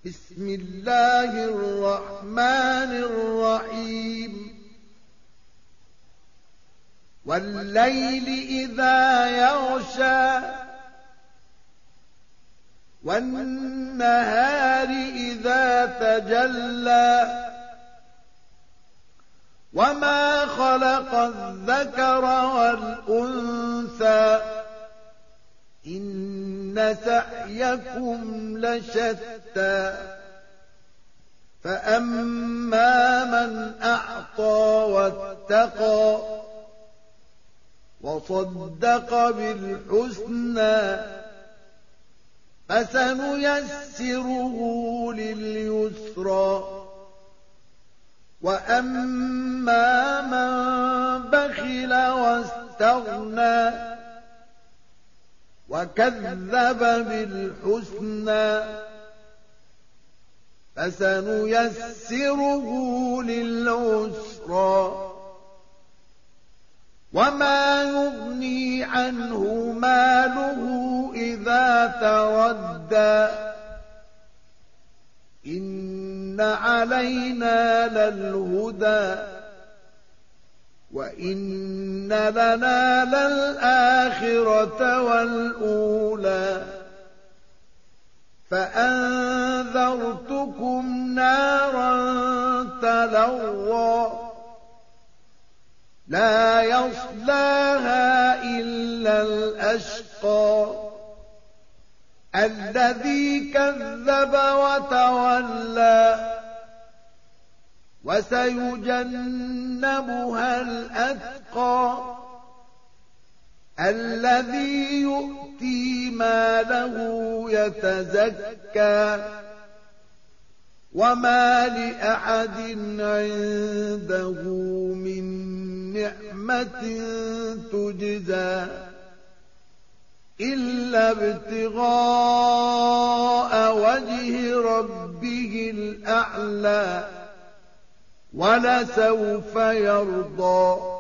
بسم الله الرحمن الرحيم والليل إذا يغشى والنهار إذا تجلى وما خلق الذكر والأنثى إن سعيكم لشتى فأما من أعطى واتقى وصدق بالحسنى فسنيسره لليسرى وأما من بخل واستغنى وكذب بالحسنى فسنيسره للعسرى وما يغني عنه ماله إذا تردى إن علينا للهدى وإن لنا للآخرة والأولى فأنذرتكم نارا تلظى لا يصلاها إلا الأشقى الذي كذب وتولى وسيجنبها الأتقى الذي يؤتي ماله يتزكى وما لأحد عنده من نعمة تجزى إلا ابتغاء وجه ربه الأعلى ولسوف يرضى